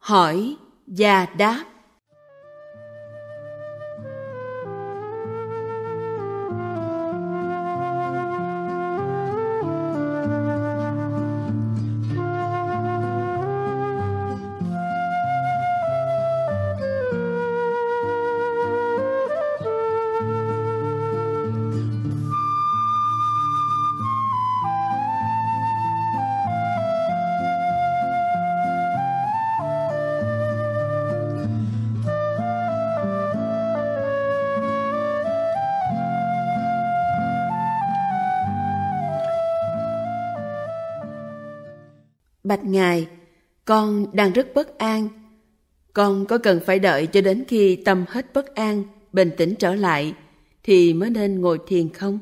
Hỏi và đáp. Bạch Ngài, con đang rất bất an. Con có cần phải đợi cho đến khi tâm hết bất an, bình tĩnh trở lại, thì mới nên ngồi thiền không?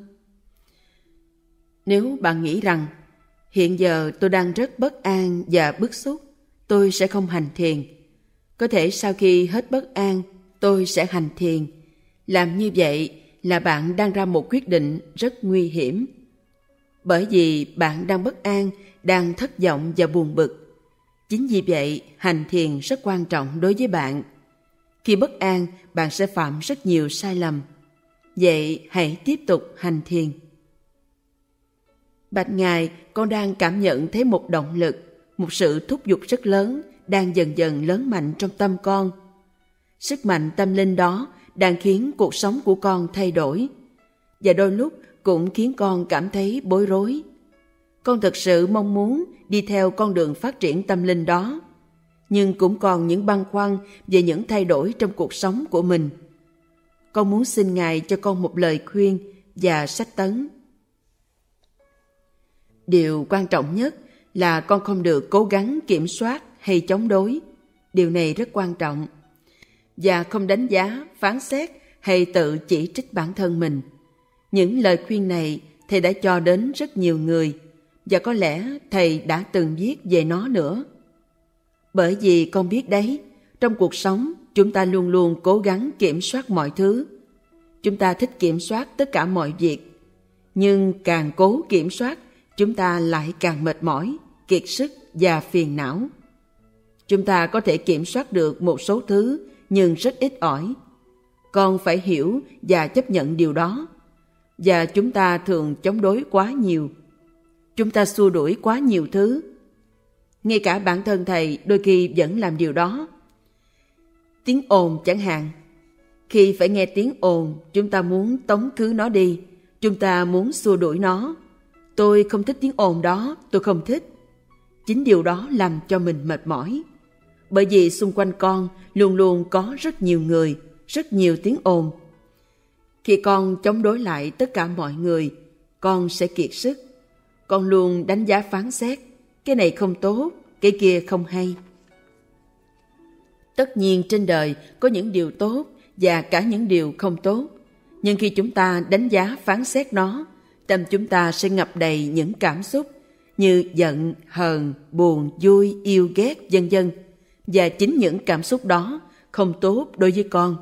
Nếu bạn nghĩ rằng, hiện giờ tôi đang rất bất an và bức xúc, tôi sẽ không hành thiền. Có thể sau khi hết bất an, tôi sẽ hành thiền. Làm như vậy là bạn đang ra một quyết định rất nguy hiểm. Bởi vì bạn đang bất an, đang thất vọng và buồn bực. Chính vì vậy, hành thiền rất quan trọng đối với bạn. Khi bất an, bạn sẽ phạm rất nhiều sai lầm. Vậy hãy tiếp tục hành thiền. Bạch Ngài, con đang cảm nhận thấy một động lực, một sự thúc giục rất lớn đang dần dần lớn mạnh trong tâm con. Sức mạnh tâm linh đó đang khiến cuộc sống của con thay đổi, và đôi lúc cũng khiến con cảm thấy bối rối. Con thật sự mong muốn đi theo con đường phát triển tâm linh đó, nhưng cũng còn những băn khoăn về những thay đổi trong cuộc sống của mình. Con muốn xin Ngài cho con một lời khuyên và sách tấn. Điều quan trọng nhất là con không được cố gắng kiểm soát hay chống đối. Điều này rất quan trọng. Và không đánh giá, phán xét hay tự chỉ trích bản thân mình. Những lời khuyên này Thầy đã cho đến rất nhiều người, và có lẽ Thầy đã từng viết về nó nữa. Bởi vì con biết đấy, trong cuộc sống chúng ta luôn luôn cố gắng kiểm soát mọi thứ. Chúng ta thích kiểm soát tất cả mọi việc, nhưng càng cố kiểm soát, chúng ta lại càng mệt mỏi, kiệt sức và phiền não. Chúng ta có thể kiểm soát được một số thứ, nhưng rất ít ỏi. Con phải hiểu và chấp nhận điều đó. Và chúng ta thường chống đối quá nhiều. Chúng ta xua đuổi quá nhiều thứ. Ngay cả bản thân Thầy đôi khi vẫn làm điều đó. Tiếng ồn chẳng hạn. Khi phải nghe tiếng ồn, chúng ta muốn tống khứ nó đi. Chúng ta muốn xua đuổi nó. Tôi không thích tiếng ồn đó, tôi không thích. Chính điều đó làm cho mình mệt mỏi. Bởi vì xung quanh con luôn luôn có rất nhiều người, rất nhiều tiếng ồn. Khi con chống đối lại tất cả mọi người, con sẽ kiệt sức. Con luôn đánh giá phán xét, cái này không tốt, cái kia không hay. Tất nhiên trên đời có những điều tốt và cả những điều không tốt. Nhưng khi chúng ta đánh giá phán xét nó, tâm chúng ta sẽ ngập đầy những cảm xúc như giận, hờn, buồn, vui, yêu ghét, vân vân. Và chính những cảm xúc đó không tốt đối với con.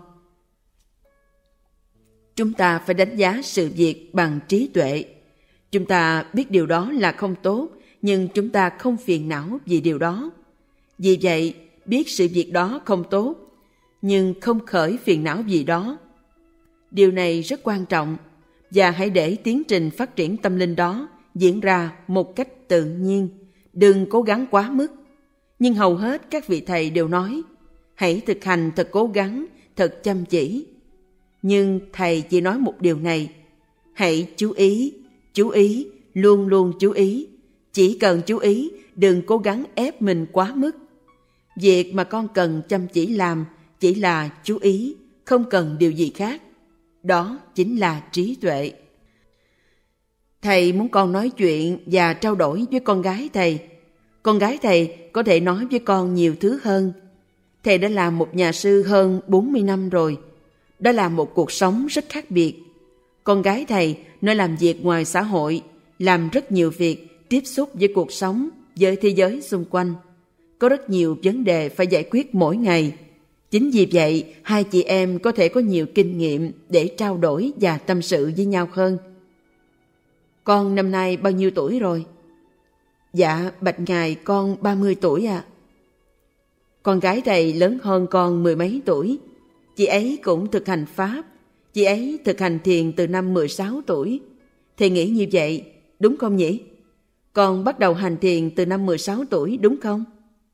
Chúng ta phải đánh giá sự việc bằng trí tuệ. Chúng ta biết điều đó là không tốt, nhưng chúng ta không phiền não vì điều đó. Vì vậy, biết sự việc đó không tốt, nhưng không khởi phiền não vì đó. Điều này rất quan trọng, và hãy để tiến trình phát triển tâm linh đó diễn ra một cách tự nhiên. Đừng cố gắng quá mức. Nhưng hầu hết các vị thầy đều nói, hãy thực hành thật cố gắng, thật chăm chỉ. Nhưng Thầy chỉ nói một điều này, hãy chú ý, luôn luôn chú ý. Chỉ cần chú ý, đừng cố gắng ép mình quá mức. Việc mà con cần chăm chỉ làm chỉ là chú ý, không cần điều gì khác. Đó chính là trí tuệ. Thầy muốn con nói chuyện và trao đổi với con gái Thầy. Con gái Thầy có thể nói với con nhiều thứ hơn. Thầy đã làm một nhà sư hơn 40 năm rồi. Đó là một cuộc sống rất khác biệt. Con gái Thầy nó làm việc ngoài xã hội, làm rất nhiều việc, tiếp xúc với cuộc sống, với thế giới xung quanh. Có rất nhiều vấn đề phải giải quyết mỗi ngày. Chính vì vậy, hai chị em có thể có nhiều kinh nghiệm để trao đổi và tâm sự với nhau hơn. Con năm nay bao nhiêu tuổi rồi? Dạ, bạch ngài con 30 tuổi ạ. Con gái thầy lớn hơn con 10 mấy tuổi. Chị ấy cũng thực hành Pháp. Chị ấy thực hành thiền từ năm 16 tuổi. Thầy nghĩ như vậy, đúng không nhỉ? Con bắt đầu hành thiền từ năm 16 tuổi, đúng không?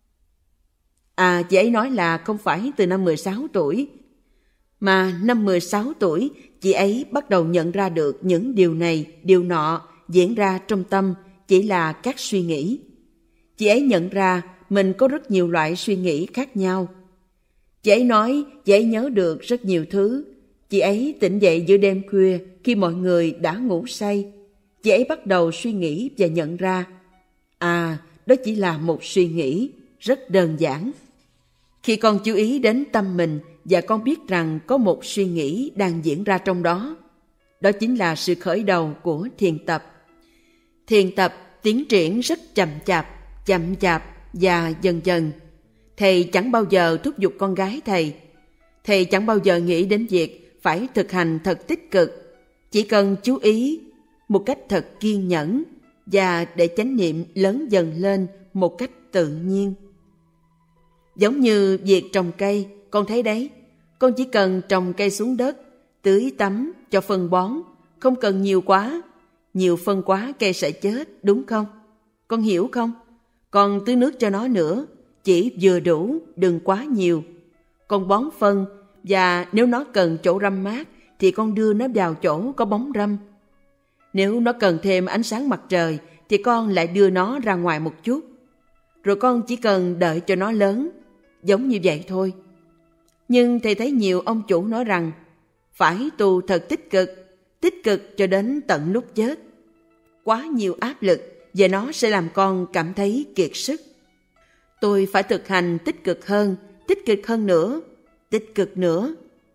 À, chị ấy nói là không phải từ năm 16 tuổi, mà năm 16 tuổi chị ấy bắt đầu nhận ra được những điều này, điều nọ diễn ra trong tâm chỉ là các suy nghĩ. Chị ấy nhận ra mình có rất nhiều loại suy nghĩ khác nhau. Chị ấy nói chị ấy nhớ được rất nhiều thứ. Chị ấy tỉnh dậy giữa đêm khuya khi mọi người đã ngủ say. Chị ấy bắt đầu suy nghĩ và nhận ra, đó chỉ là một suy nghĩ rất đơn giản. Khi con chú ý đến tâm mình và con biết rằng có một suy nghĩ đang diễn ra trong đó, đó chính là sự khởi đầu của thiền tập. Thiền tập tiến triển rất chậm chạp và dần dần. Thầy chẳng bao giờ thúc giục con gái thầy. Thầy chẳng bao giờ nghĩ đến việc phải thực hành thật tích cực. Chỉ cần chú ý một cách thật kiên nhẫn và để chánh niệm lớn dần lên một cách tự nhiên. Giống như việc trồng cây, con thấy đấy, con chỉ cần trồng cây xuống đất, tưới tắm, cho phân bón, không cần nhiều quá. Nhiều phân quá cây sẽ chết, đúng không? Con hiểu không? Con tưới nước cho nó nữa, chỉ vừa đủ, đừng quá nhiều. Con bón phân, và nếu nó cần chỗ râm mát thì con đưa nó vào chỗ có bóng râm. Nếu nó cần thêm ánh sáng mặt trời thì con lại đưa nó ra ngoài một chút. Rồi con chỉ cần đợi cho nó lớn, giống như vậy thôi. Nhưng thầy thấy nhiều ông chủ nói rằng phải tu thật tích cực cho đến tận lúc chết. Quá nhiều áp lực và nó sẽ làm con cảm thấy kiệt sức. Tôi phải thực hành tích cực hơn nữa.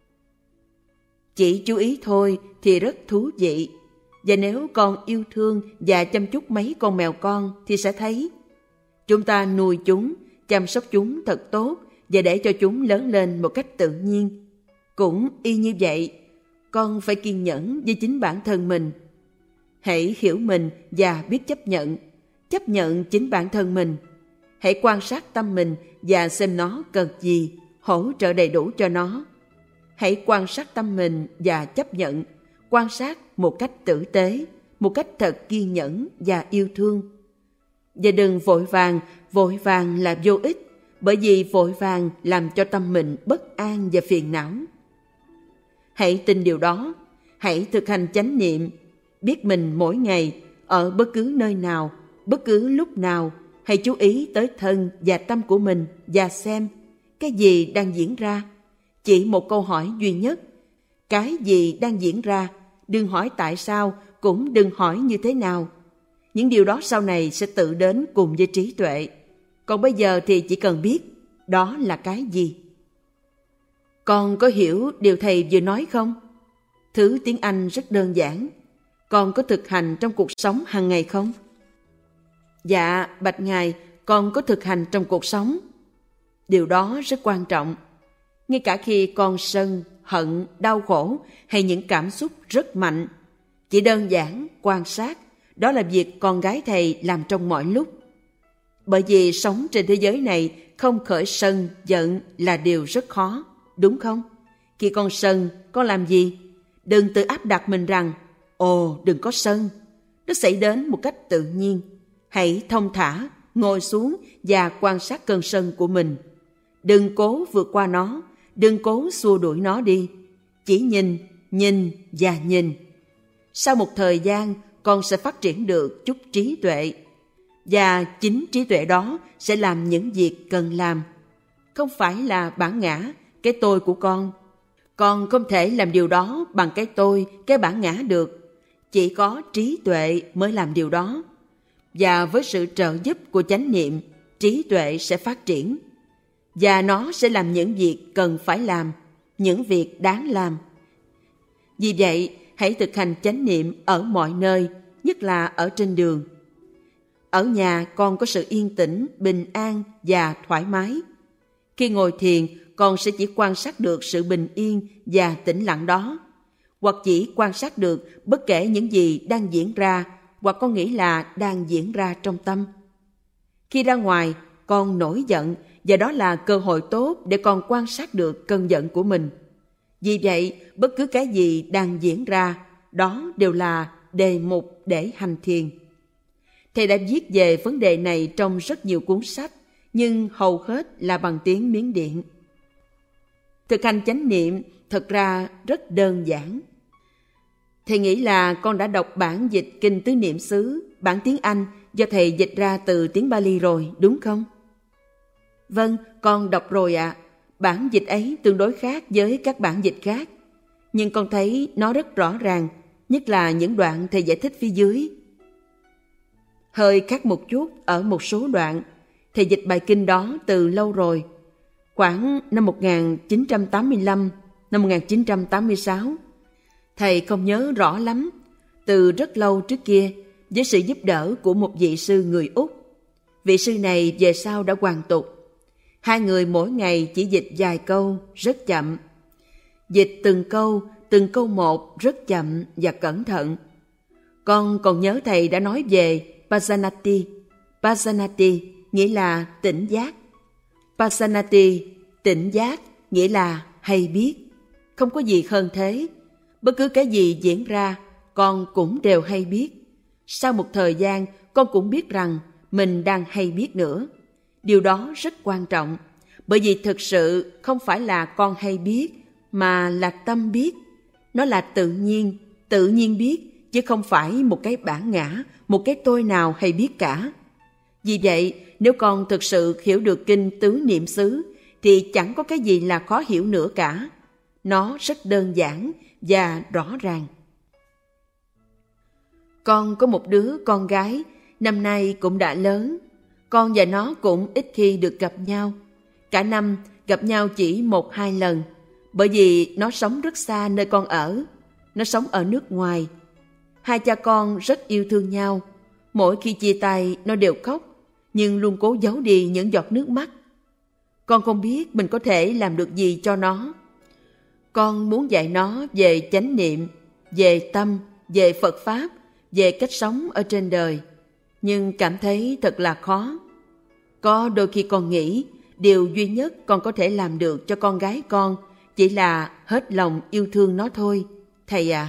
Chỉ chú ý thôi thì rất thú vị. Và nếu con yêu thương và chăm chút mấy con mèo con thì sẽ thấy chúng ta nuôi chúng, chăm sóc chúng thật tốt và để cho chúng lớn lên một cách tự nhiên. Cũng y như vậy, con phải kiên nhẫn với chính bản thân mình. Hãy hiểu mình và biết chấp nhận chính bản thân mình. Hãy quan sát tâm mình và xem nó cần gì, hỗ trợ đầy đủ cho nó. Hãy quan sát tâm mình và chấp nhận, quan sát một cách tử tế, một cách thật kiên nhẫn và yêu thương. Và đừng vội vàng là vô ích, bởi vì vội vàng làm cho tâm mình bất an và phiền não. Hãy tin điều đó, hãy thực hành chánh niệm, biết mình mỗi ngày, ở bất cứ nơi nào, bất cứ lúc nào, hãy chú ý tới thân và tâm của mình và xem cái gì đang diễn ra. Chỉ một câu hỏi duy nhất, cái gì đang diễn ra, đừng hỏi tại sao, cũng đừng hỏi như thế nào. Những điều đó sau này sẽ tự đến cùng với trí tuệ. Còn bây giờ thì chỉ cần biết đó là cái gì. Con có hiểu điều thầy vừa nói không? Thứ tiếng Anh rất đơn giản. Con có thực hành trong cuộc sống hàng ngày không? Dạ, bạch Ngài, con có thực hành trong cuộc sống. Điều đó rất quan trọng. Ngay cả khi con sân, hận, đau khổ hay những cảm xúc rất mạnh, chỉ đơn giản quan sát, đó là việc con gái thầy làm trong mọi lúc. Bởi vì sống trên thế giới này không khởi sân, giận là điều rất khó, đúng không? Khi con sân, con làm gì? Đừng tự áp đặt mình rằng, đừng có sân. Nó xảy đến một cách tự nhiên. Hãy thông thả, ngồi xuống và quan sát cơn sân của mình. Đừng cố vượt qua nó, đừng cố xua đuổi nó đi. Chỉ nhìn và nhìn. Sau một thời gian, con sẽ phát triển được chút trí tuệ. Và chính trí tuệ đó sẽ làm những việc cần làm. Không phải là bản ngã, cái tôi của con. Con không thể làm điều đó bằng cái tôi, cái bản ngã được. Chỉ có trí tuệ mới làm điều đó. Và với sự trợ giúp của chánh niệm, trí tuệ sẽ phát triển. Và nó sẽ làm những việc cần phải làm, những việc đáng làm. Vì vậy, hãy thực hành chánh niệm ở mọi nơi, nhất là ở trên đường. Ở nhà con có sự yên tĩnh, bình an và thoải mái. Khi ngồi thiền, con sẽ chỉ quan sát được sự bình yên và tĩnh lặng đó, hoặc chỉ quan sát được bất kể những gì đang diễn ra, hoặc con nghĩ là đang diễn ra trong tâm. Khi ra ngoài, con nổi giận, và đó là cơ hội tốt để con quan sát được cơn giận của mình. Vì vậy, bất cứ cái gì đang diễn ra, đó đều là đề mục để hành thiền. Thầy đã viết về vấn đề này trong rất nhiều cuốn sách, nhưng hầu hết là bằng tiếng Miến Điện. Thực hành chánh niệm thật ra rất đơn giản. Thầy nghĩ là con đã đọc bản dịch Kinh Tứ Niệm xứ, bản tiếng Anh do thầy dịch ra từ tiếng Bali rồi, đúng không? Vâng, con đọc rồi ạ. Bản dịch ấy tương đối khác với các bản dịch khác, nhưng con thấy nó rất rõ ràng, nhất là những đoạn thầy giải thích phía dưới. Hơi khác một chút ở một số đoạn. Thầy dịch bài kinh đó từ lâu rồi, khoảng năm 1985, năm 1986. Thầy không nhớ rõ lắm, từ rất lâu trước kia, với sự giúp đỡ của một vị sư người Úc. Vị sư này về sau đã hoàn tục. Hai người mỗi ngày chỉ dịch vài câu, rất chậm. Dịch từng câu một rất chậm và cẩn thận. Con còn nhớ thầy đã nói về Pasanati. Pasanati nghĩa là tỉnh giác. Pasanati, tỉnh giác, nghĩa là hay biết. Không có gì hơn thế. Bất cứ cái gì diễn ra, con cũng đều hay biết. Sau một thời gian, con cũng biết rằng mình đang hay biết nữa. Điều đó rất quan trọng, bởi vì thực sự không phải là con hay biết, mà là tâm biết. Nó là tự nhiên biết, chứ không phải một cái bản ngã, một cái tôi nào hay biết cả. Vì vậy, nếu con thực sự hiểu được Kinh Tứ Niệm xứ, thì chẳng có cái gì là khó hiểu nữa cả. Nó rất đơn giản và rõ ràng. Con có một đứa con gái, năm nay cũng đã lớn. Con và nó cũng ít khi được gặp nhau. Cả năm gặp nhau chỉ 1-2 lần, bởi vì nó sống rất xa nơi con ở. Nó sống ở nước ngoài. Hai cha con rất yêu thương nhau. Mỗi khi chia tay nó đều khóc, nhưng luôn cố giấu đi những giọt nước mắt. Con không biết mình có thể làm được gì cho nó. Con muốn dạy nó về chánh niệm, về tâm, về Phật Pháp, về cách sống ở trên đời, nhưng cảm thấy thật là khó. Có đôi khi con nghĩ điều duy nhất con có thể làm được cho con gái con chỉ là hết lòng yêu thương nó thôi, thầy ạ.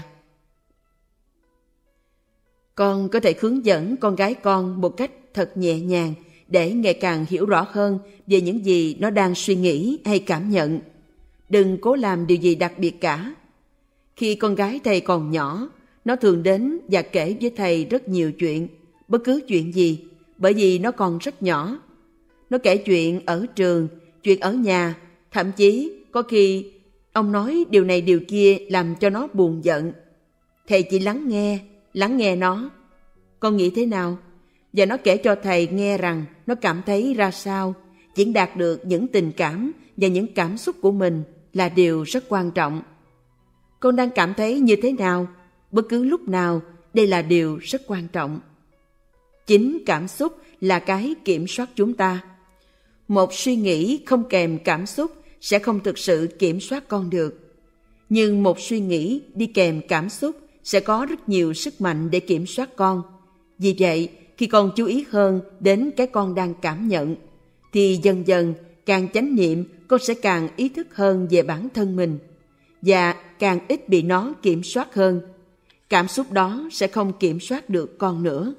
Con có thể hướng dẫn con gái con một cách thật nhẹ nhàng để ngày càng hiểu rõ hơn về những gì nó đang suy nghĩ hay cảm nhận. Đừng cố làm điều gì đặc biệt cả. Khi con gái thầy còn nhỏ, nó thường đến và kể với thầy rất nhiều chuyện, bất cứ chuyện gì, bởi vì nó còn rất nhỏ. Nó kể chuyện ở trường, chuyện ở nhà, thậm chí có khi ông nói điều này điều kia làm cho nó buồn giận. Thầy chỉ lắng nghe nó. Con nghĩ thế nào? Và nó kể cho thầy nghe rằng nó cảm thấy ra sao, diễn đạt được những tình cảm và những cảm xúc của mình là điều rất quan trọng. Con đang cảm thấy như thế nào? Bất cứ lúc nào, đây là điều rất quan trọng. Chính cảm xúc là cái kiểm soát chúng ta. Một suy nghĩ không kèm cảm xúc sẽ không thực sự kiểm soát con được. Nhưng một suy nghĩ đi kèm cảm xúc sẽ có rất nhiều sức mạnh để kiểm soát con. Vì vậy, khi con chú ý hơn đến cái con đang cảm nhận, thì dần dần càng chánh niệm, con sẽ càng ý thức hơn về bản thân mình và càng ít bị nó kiểm soát hơn. Cảm xúc đó sẽ không kiểm soát được con nữa.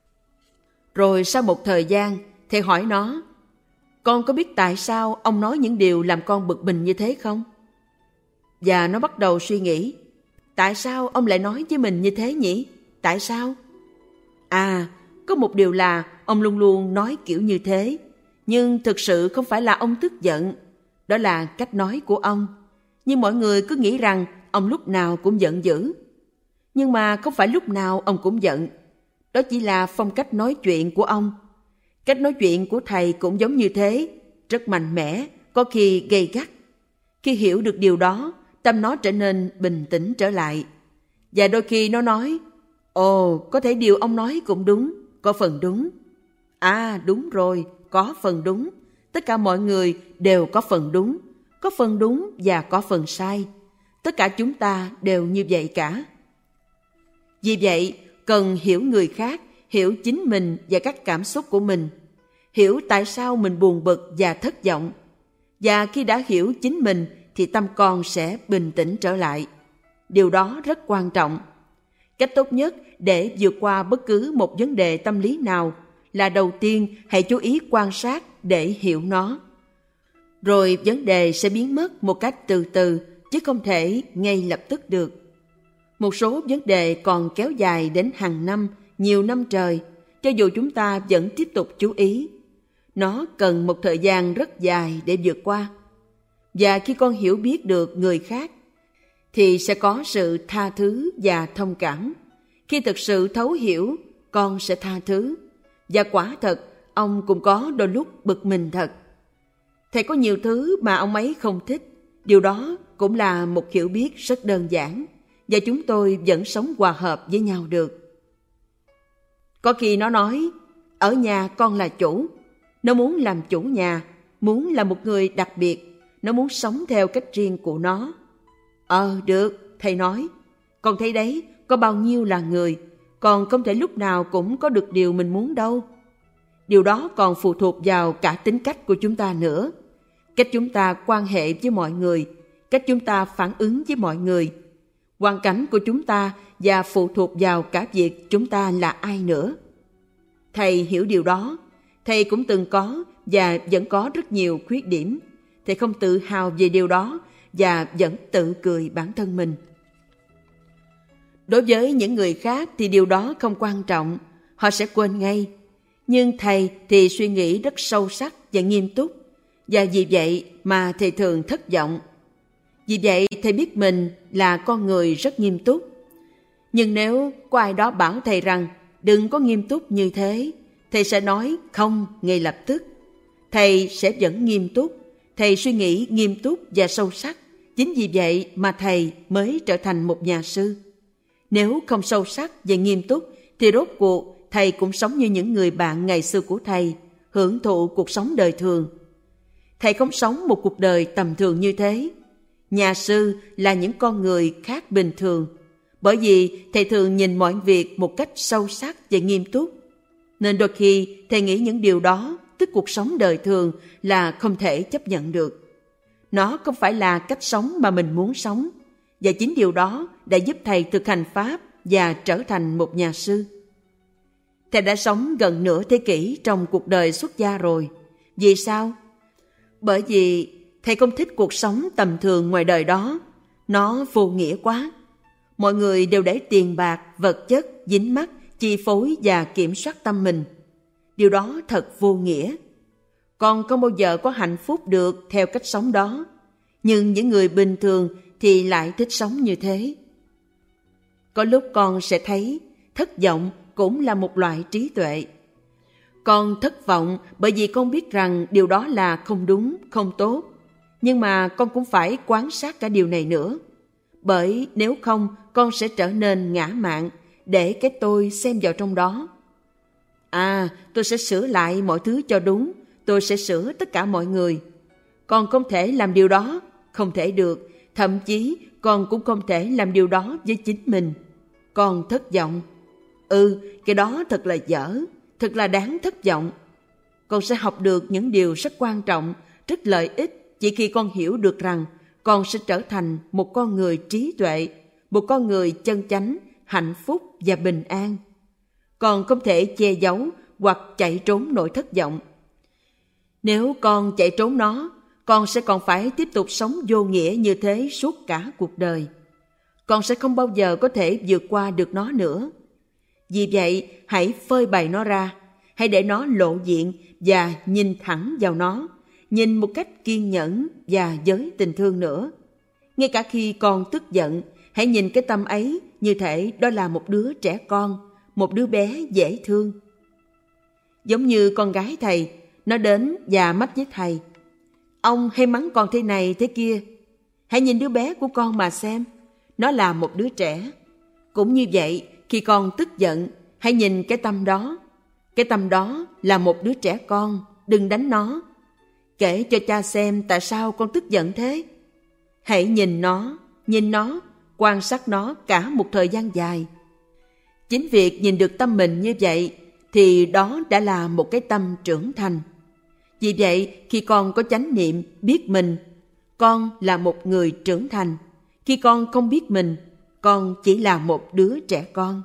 Rồi sau một thời gian, thầy hỏi nó, con có biết tại sao ông nói những điều làm con bực mình như thế không? Và nó bắt đầu suy nghĩ, tại sao ông lại nói với mình như thế nhỉ? Tại sao? À, có một điều là ông luôn luôn nói kiểu như thế, nhưng thực sự không phải là ông tức giận. Đó là cách nói của ông. Nhưng mọi người cứ nghĩ rằng ông lúc nào cũng giận dữ. Nhưng mà không phải lúc nào ông cũng giận. Đó chỉ là phong cách nói chuyện của ông. Cách nói chuyện của thầy cũng giống như thế, rất mạnh mẽ, có khi gay gắt. Khi hiểu được điều đó, tâm nó trở nên bình tĩnh trở lại. Và đôi khi nó nói, ồ, có thể điều ông nói cũng đúng, có phần đúng. À, đúng rồi, có phần đúng. Tất cả mọi người đều có phần đúng và có phần sai. Tất cả chúng ta đều như vậy cả. Vì vậy, cần hiểu người khác, hiểu chính mình và các cảm xúc của mình. hiểu tại sao mình buồn bực và thất vọng. Và khi đã hiểu chính mình thì tâm con sẽ bình tĩnh trở lại. Điều đó rất quan trọng. Cách tốt nhất để vượt qua bất cứ một vấn đề tâm lý nào là đầu tiên hãy chú ý quan sát để hiểu nó. Rồi vấn đề sẽ biến mất một cách từ từ, chứ không thể ngay lập tức được. Một số vấn đề còn kéo dài đến hàng năm, nhiều năm trời, cho dù chúng ta vẫn tiếp tục chú ý. Nó cần một thời gian rất dài để vượt qua. Và khi con hiểu biết được người khác, thì sẽ có sự tha thứ và thông cảm. Khi thực sự thấu hiểu, con sẽ tha thứ. Và quả thật, ông cũng có đôi lúc bực mình thật. Thầy có nhiều thứ mà ông ấy không thích. Điều đó cũng là một hiểu biết rất đơn giản. Và chúng tôi vẫn sống hòa hợp với nhau được. Có khi nó nói, ở nhà con là chủ. Nó muốn làm chủ nhà, muốn là một người đặc biệt. Nó muốn sống theo cách riêng của nó. Được, thầy nói. Con thấy đấy, có bao nhiêu là người, còn không thể lúc nào cũng có được điều mình muốn đâu. Điều đó còn phụ thuộc vào cả tính cách của chúng ta nữa. Cách chúng ta quan hệ với mọi người, cách chúng ta phản ứng với mọi người, hoàn cảnh của chúng ta và phụ thuộc vào cả việc chúng ta là ai nữa. Thầy hiểu điều đó. Thầy cũng từng có và vẫn có rất nhiều khuyết điểm. Thầy không tự hào về điều đó và vẫn tự cười bản thân mình. Đối với những người khác thì điều đó không quan trọng, họ sẽ quên ngay. Nhưng thầy thì suy nghĩ rất sâu sắc và nghiêm túc, và vì vậy mà thầy thường thất vọng. Vì vậy thầy biết mình là con người rất nghiêm túc. Nhưng nếu có ai đó bảo thầy rằng đừng có nghiêm túc như thế, thầy sẽ nói không ngay lập tức. Thầy sẽ vẫn nghiêm túc, thầy suy nghĩ nghiêm túc và sâu sắc. Chính vì vậy mà thầy mới trở thành một nhà sư. Nếu không sâu sắc và nghiêm túc thì rốt cuộc thầy cũng sống như những người bạn ngày xưa của thầy, hưởng thụ cuộc sống đời thường. Thầy không sống một cuộc đời tầm thường như thế. Nhà sư là những con người khác bình thường, bởi vì thầy thường nhìn mọi việc một cách sâu sắc và nghiêm túc. Nên đôi khi thầy nghĩ những điều đó, tức cuộc sống đời thường, là không thể chấp nhận được. Nó không phải là cách sống mà mình muốn sống, và chính điều đó đã giúp thầy thực hành Pháp và trở thành một nhà sư. Thầy đã sống gần nửa thế kỷ trong cuộc đời xuất gia rồi. Vì sao? Bởi vì thầy không thích cuộc sống tầm thường ngoài đời đó. Nó vô nghĩa quá. Mọi người đều để tiền bạc, vật chất, dính mắc, chi phối và kiểm soát tâm mình. Điều đó thật vô nghĩa. Con không bao giờ có hạnh phúc được theo cách sống đó. Nhưng những người bình thường thì lại thích sống như thế. Có lúc con sẽ thấy thất vọng cũng là một loại trí tuệ. Con thất vọng bởi vì con biết rằng điều đó là không đúng, không tốt. Nhưng mà con cũng phải quan sát cả điều này nữa. Bởi nếu không, con sẽ trở nên ngã mạn, để cái tôi xem vào trong đó. Tôi sẽ sửa lại mọi thứ cho đúng, tôi sẽ sửa tất cả mọi người. Con không thể làm điều đó, không thể được. Thậm chí con cũng không thể làm điều đó với chính mình. Con thất vọng. Cái đó thật là dở, thật là đáng thất vọng. Con sẽ học được những điều rất quan trọng, rất lợi ích chỉ khi con hiểu được rằng con sẽ trở thành một con người trí tuệ, một con người chân chánh, hạnh phúc và bình an. Con không thể che giấu hoặc chạy trốn nỗi thất vọng. Nếu con chạy trốn nó, con sẽ còn phải tiếp tục sống vô nghĩa như thế suốt cả cuộc đời. Con sẽ không bao giờ có thể vượt qua được nó nữa. Vì vậy, hãy phơi bày nó ra, hãy để nó lộ diện và nhìn thẳng vào nó, nhìn một cách kiên nhẫn và với tình thương nữa. Ngay cả khi con tức giận, hãy nhìn cái tâm ấy như thể đó là một đứa trẻ con, một đứa bé dễ thương. Giống như con gái thầy, nó đến và mách với thầy: ông hay mắng con thế này thế kia. Hãy nhìn đứa bé của con mà xem, nó là một đứa trẻ. Cũng như vậy, khi con tức giận, hãy nhìn cái tâm đó. Cái tâm đó là một đứa trẻ con, đừng đánh nó. Kể cho cha xem tại sao con tức giận thế. Hãy nhìn nó, quan sát nó cả một thời gian dài. Chính việc nhìn được tâm mình như vậy thì đó đã là một cái tâm trưởng thành. Vì vậy, khi con có chánh niệm biết mình, con là một người trưởng thành. Khi con không biết mình, con chỉ là một đứa trẻ con.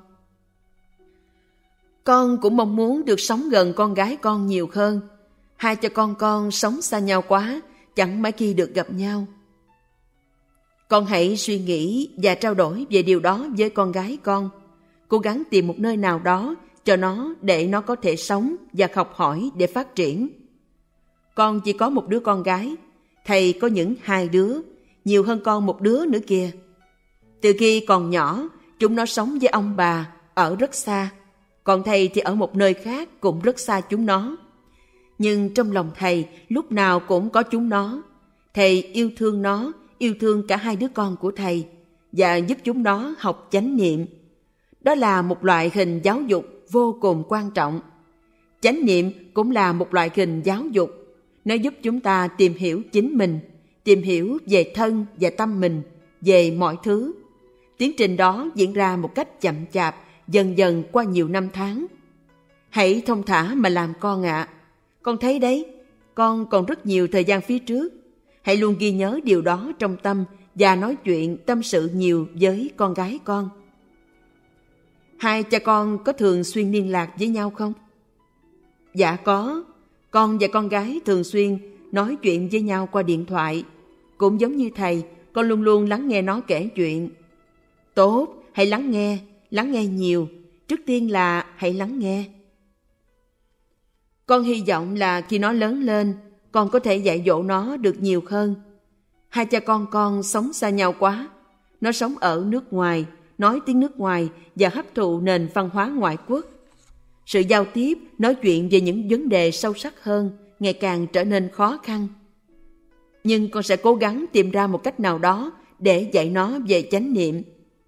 Con cũng mong muốn được sống gần con gái con nhiều hơn. Hai cha con sống xa nhau quá, chẳng mấy khi được gặp nhau. Con hãy suy nghĩ và trao đổi về điều đó với con gái con. Cố gắng tìm một nơi nào đó cho nó để nó có thể sống và học hỏi để phát triển. Con chỉ có một đứa con gái, thầy có những 2 đứa, nhiều hơn con một đứa nữa kìa. Từ khi còn nhỏ, chúng nó sống với ông bà ở rất xa, còn thầy thì ở một nơi khác cũng rất xa chúng nó. Nhưng trong lòng thầy lúc nào cũng có chúng nó. Thầy yêu thương nó, yêu thương cả 2 đứa con của thầy và giúp chúng nó học chánh niệm. Đó là một loại hình giáo dục vô cùng quan trọng. Chánh niệm cũng là một loại hình giáo dục. Nó giúp chúng ta tìm hiểu chính mình, tìm hiểu về thân và tâm mình, về mọi thứ. Tiến trình đó diễn ra một cách chậm chạp, dần dần qua nhiều năm tháng. Hãy thông thả mà làm con ạ. Con thấy đấy, con còn rất nhiều thời gian phía trước. Hãy luôn ghi nhớ điều đó trong tâm và nói chuyện tâm sự nhiều với con gái con. Hai cha con có thường xuyên liên lạc với nhau không? Dạ có. Con và con gái thường xuyên nói chuyện với nhau qua điện thoại. Cũng giống như thầy, con luôn luôn lắng nghe nó kể chuyện. Tốt, hãy lắng nghe nhiều. Trước tiên là hãy lắng nghe. Con hy vọng là khi nó lớn lên, con có thể dạy dỗ nó được nhiều hơn. Hai cha con sống xa nhau quá. Nó sống ở nước ngoài, nói tiếng nước ngoài và hấp thụ nền văn hóa ngoại quốc. Sự giao tiếp, nói chuyện về những vấn đề sâu sắc hơn ngày càng trở nên khó khăn. Nhưng con sẽ cố gắng tìm ra một cách nào đó để dạy nó về chánh niệm.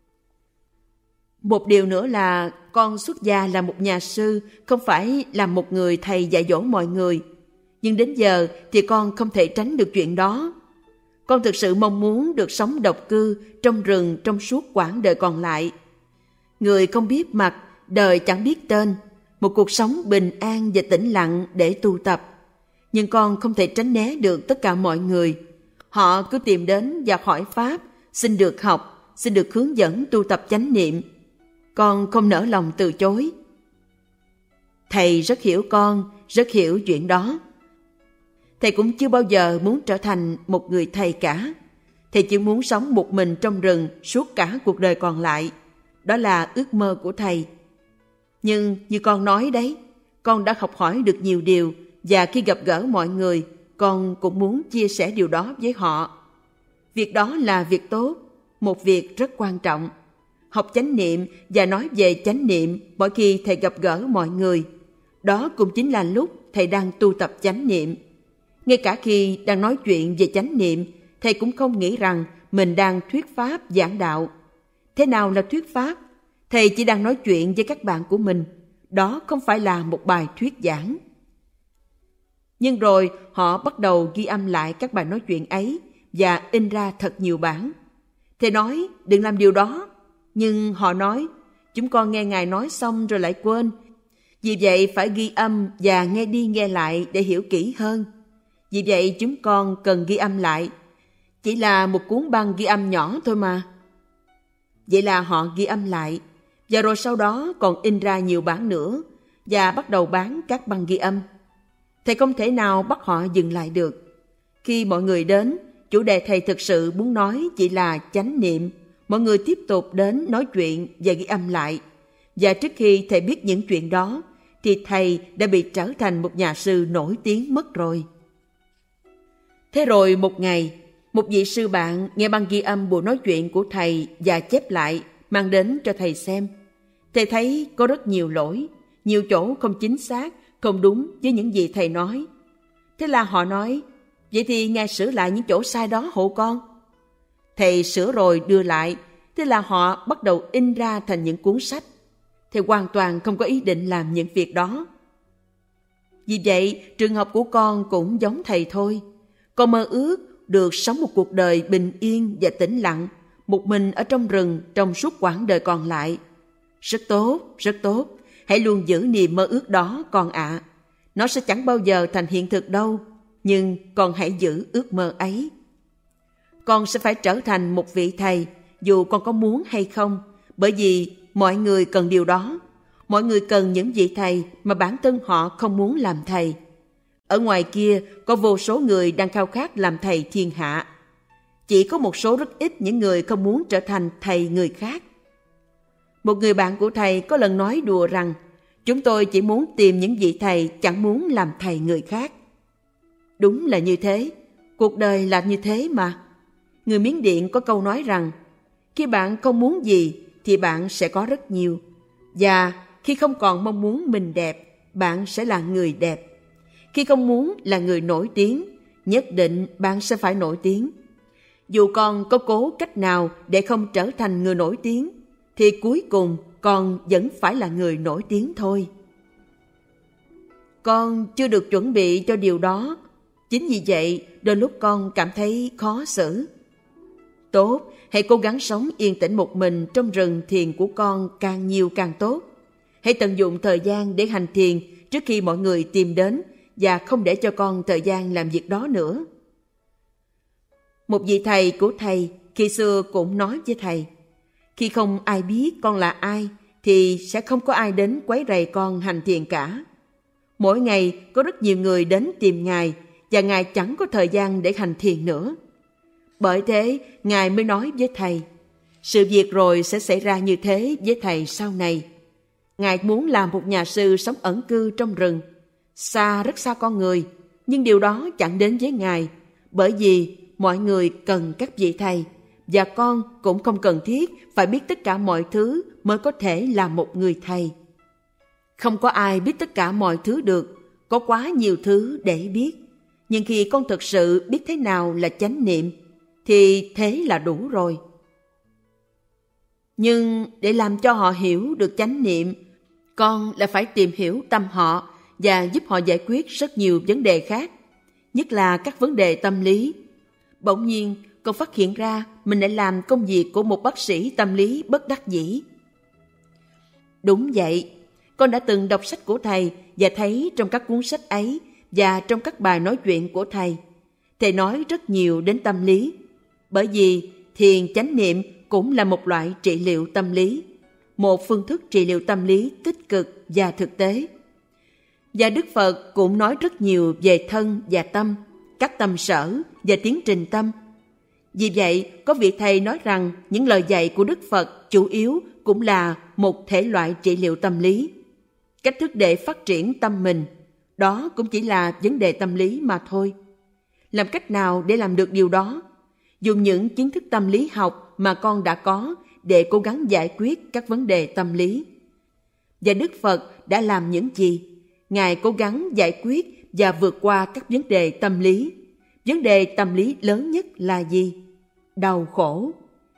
Một điều nữa là con xuất gia là một nhà sư, không phải là một người thầy dạy dỗ mọi người. Nhưng đến giờ thì con không thể tránh được chuyện đó. Con thực sự mong muốn được sống độc cư trong rừng trong suốt quãng đời còn lại. Người không biết mặt, đời chẳng biết tên, một cuộc sống bình an và tĩnh lặng để tu tập. Nhưng con không thể tránh né được tất cả mọi người. Họ cứ tìm đến và hỏi pháp, xin được học, xin được hướng dẫn tu tập chánh niệm. Con không nỡ lòng từ chối. Thầy rất hiểu con, rất hiểu chuyện đó. Thầy cũng chưa bao giờ muốn trở thành một người thầy cả. Thầy chỉ muốn sống một mình trong rừng suốt cả cuộc đời còn lại. Đó là ước mơ của thầy. Nhưng như con nói đấy, con đã học hỏi được nhiều điều và khi gặp gỡ mọi người, con cũng muốn chia sẻ điều đó với họ. Việc đó là việc tốt, một việc rất quan trọng. Học chánh niệm và nói về chánh niệm mỗi khi thầy gặp gỡ mọi người. Đó cũng chính là lúc thầy đang tu tập chánh niệm. Ngay cả khi đang nói chuyện về chánh niệm, thầy cũng không nghĩ rằng mình đang thuyết pháp giảng đạo. Thế nào là thuyết pháp? Thầy chỉ đang nói chuyện với các bạn của mình. Đó không phải là một bài thuyết giảng. Nhưng rồi họ bắt đầu ghi âm lại các bài nói chuyện ấy và in ra thật nhiều bản. Thầy nói đừng làm điều đó. Nhưng họ nói, chúng con nghe Ngài nói xong rồi lại quên. Vì vậy phải ghi âm và nghe đi nghe lại để hiểu kỹ hơn. Vì vậy chúng con cần ghi âm lại. Chỉ là một cuốn băng ghi âm nhỏ thôi mà. Vậy là họ ghi âm lại. Và rồi sau đó còn in ra nhiều bản nữa và bắt đầu bán các băng ghi âm. Thầy không thể nào bắt họ dừng lại được. Khi mọi người đến, chủ đề thầy thực sự muốn nói chỉ là chánh niệm. Mọi người tiếp tục đến nói chuyện và ghi âm lại. Và trước khi thầy biết những chuyện đó, thì thầy đã bị trở thành một nhà sư nổi tiếng mất rồi. Thế rồi một ngày, một vị sư bạn nghe băng ghi âm buổi nói chuyện của thầy và chép lại, mang đến cho thầy xem. Thầy thấy có rất nhiều lỗi, nhiều chỗ không chính xác, không đúng với những gì thầy nói. Thế là họ nói, vậy thì Ngài sửa lại những chỗ sai đó hộ con. Thầy sửa rồi đưa lại, thế là họ bắt đầu in ra thành những cuốn sách. Thầy hoàn toàn không có ý định làm những việc đó. Vì vậy, trường hợp của con cũng giống thầy thôi. Con mơ ước được sống một cuộc đời bình yên và tĩnh lặng, một mình ở trong rừng trong suốt quãng đời còn lại. Rất tốt, rất tốt. Hãy luôn giữ niềm mơ ước đó con ạ. Nó sẽ chẳng bao giờ thành hiện thực đâu, nhưng con hãy giữ ước mơ ấy. Con sẽ phải trở thành một vị thầy, dù con có muốn hay không, bởi vì mọi người cần điều đó. Mọi người cần những vị thầy mà bản thân họ không muốn làm thầy. Ở ngoài kia có vô số người đang khao khát làm thầy thiên hạ. Chỉ có một số rất ít những người không muốn trở thành thầy người khác. Một người bạn của thầy có lần nói đùa rằng chúng tôi chỉ muốn tìm những vị thầy chẳng muốn làm thầy người khác. Đúng là như thế, cuộc đời là như thế mà. Người Miến Điện có câu nói rằng khi bạn không muốn gì thì bạn sẽ có rất nhiều. Và khi không còn mong muốn mình đẹp, bạn sẽ là người đẹp. Khi không muốn là người nổi tiếng, nhất định bạn sẽ phải nổi tiếng. Dù con có cố cách nào để không trở thành người nổi tiếng, thì cuối cùng con vẫn phải là người nổi tiếng thôi. Con chưa được chuẩn bị cho điều đó. Chính vì vậy, đôi lúc con cảm thấy khó xử. Tốt, hãy cố gắng sống yên tĩnh một mình trong rừng thiền của con càng nhiều càng tốt. Hãy tận dụng thời gian để hành thiền trước khi mọi người tìm đến và không để cho con thời gian làm việc đó nữa. Một vị thầy của thầy khi xưa cũng nói với thầy, khi không ai biết con là ai thì sẽ không có ai đến quấy rầy con hành thiền cả. Mỗi ngày có rất nhiều người đến tìm Ngài và Ngài chẳng có thời gian để hành thiền nữa. Bởi thế, Ngài mới nói với thầy, sự việc rồi sẽ xảy ra như thế với thầy sau này. Ngài muốn làm một nhà sư sống ẩn cư trong rừng, xa rất xa con người, nhưng điều đó chẳng đến với Ngài, bởi vì mọi người cần các vị thầy, và con cũng không cần thiết phải biết tất cả mọi thứ mới có thể là một người thầy. Không có ai biết tất cả mọi thứ được, có quá nhiều thứ để biết. Nhưng khi con thực sự biết thế nào là chánh niệm, thì thế là đủ rồi. Nhưng để làm cho họ hiểu được chánh niệm, con lại phải tìm hiểu tâm họ và giúp họ giải quyết rất nhiều vấn đề khác, nhất là các vấn đề tâm lý. Bỗng nhiên, con phát hiện ra mình lại làm công việc của một bác sĩ tâm lý bất đắc dĩ. Đúng vậy, con đã từng đọc sách của thầy và thấy trong các cuốn sách ấy và trong các bài nói chuyện của thầy nói rất nhiều đến tâm lý. Bởi vì thiền chánh niệm cũng là một loại trị liệu tâm lý, một phương thức trị liệu tâm lý tích cực và thực tế. Và Đức Phật cũng nói rất nhiều về thân và tâm, các tâm sở và tiến trình tâm. Vì vậy, có vị thầy nói rằng những lời dạy của Đức Phật chủ yếu cũng là một thể loại trị liệu tâm lý. Cách thức để phát triển tâm mình, đó cũng chỉ là vấn đề tâm lý mà thôi. Làm cách nào để làm được điều đó? Dùng những kiến thức tâm lý học mà con đã có để cố gắng giải quyết các vấn đề tâm lý. Và Đức Phật đã làm những gì? Ngài cố gắng giải quyết và vượt qua các vấn đề tâm lý. Vấn đề tâm lý lớn nhất là gì? Đau khổ.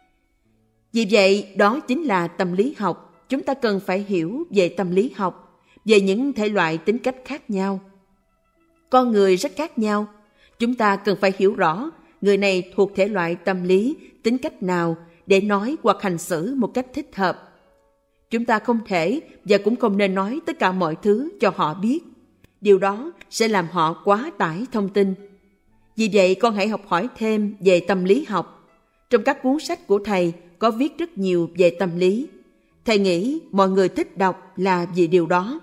Vì vậy, đó chính là tâm lý học. Chúng ta cần phải hiểu về tâm lý học, về những thể loại tính cách khác nhau. Con người rất khác nhau. Chúng ta cần phải hiểu rõ người này thuộc thể loại tâm lý, tính cách nào để nói hoặc hành xử một cách thích hợp. Chúng ta không thể và cũng không nên nói tất cả mọi thứ cho họ biết. Điều đó sẽ làm họ quá tải thông tin. Vì vậy, con hãy học hỏi thêm về tâm lý học. Trong các cuốn sách của thầy có viết rất nhiều về tâm lý. Thầy nghĩ mọi người thích đọc là vì điều đó.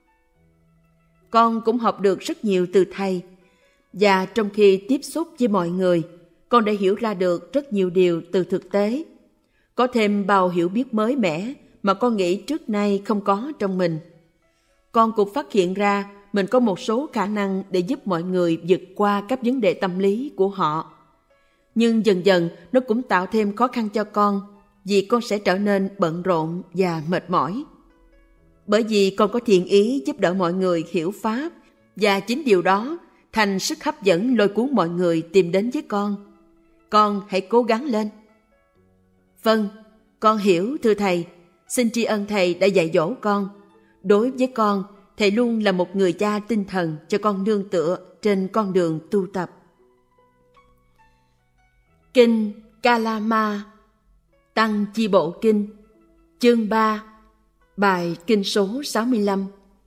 Con cũng học được rất nhiều từ thầy. Và trong khi tiếp xúc với mọi người, con đã hiểu ra được rất nhiều điều từ thực tế. Có thêm bao hiểu biết mới mẻ mà con nghĩ trước nay không có trong mình. Con cũng phát hiện ra mình có một số khả năng để giúp mọi người vượt qua các vấn đề tâm lý của họ. Nhưng dần dần nó cũng tạo thêm khó khăn cho con, vì con sẽ trở nên bận rộn và mệt mỏi. Bởi vì con có thiện ý giúp đỡ mọi người hiểu Pháp, và chính điều đó thành sức hấp dẫn lôi cuốn mọi người tìm đến với con. Con hãy cố gắng lên. Vâng, con hiểu thưa thầy. Xin tri ân thầy đã dạy dỗ con. Đối với con, thầy luôn là một người cha tinh thần cho con nương tựa trên con đường tu tập. Kinh Kalama Tăng Chi Bộ Kinh, chương 3, Bài Kinh số 65.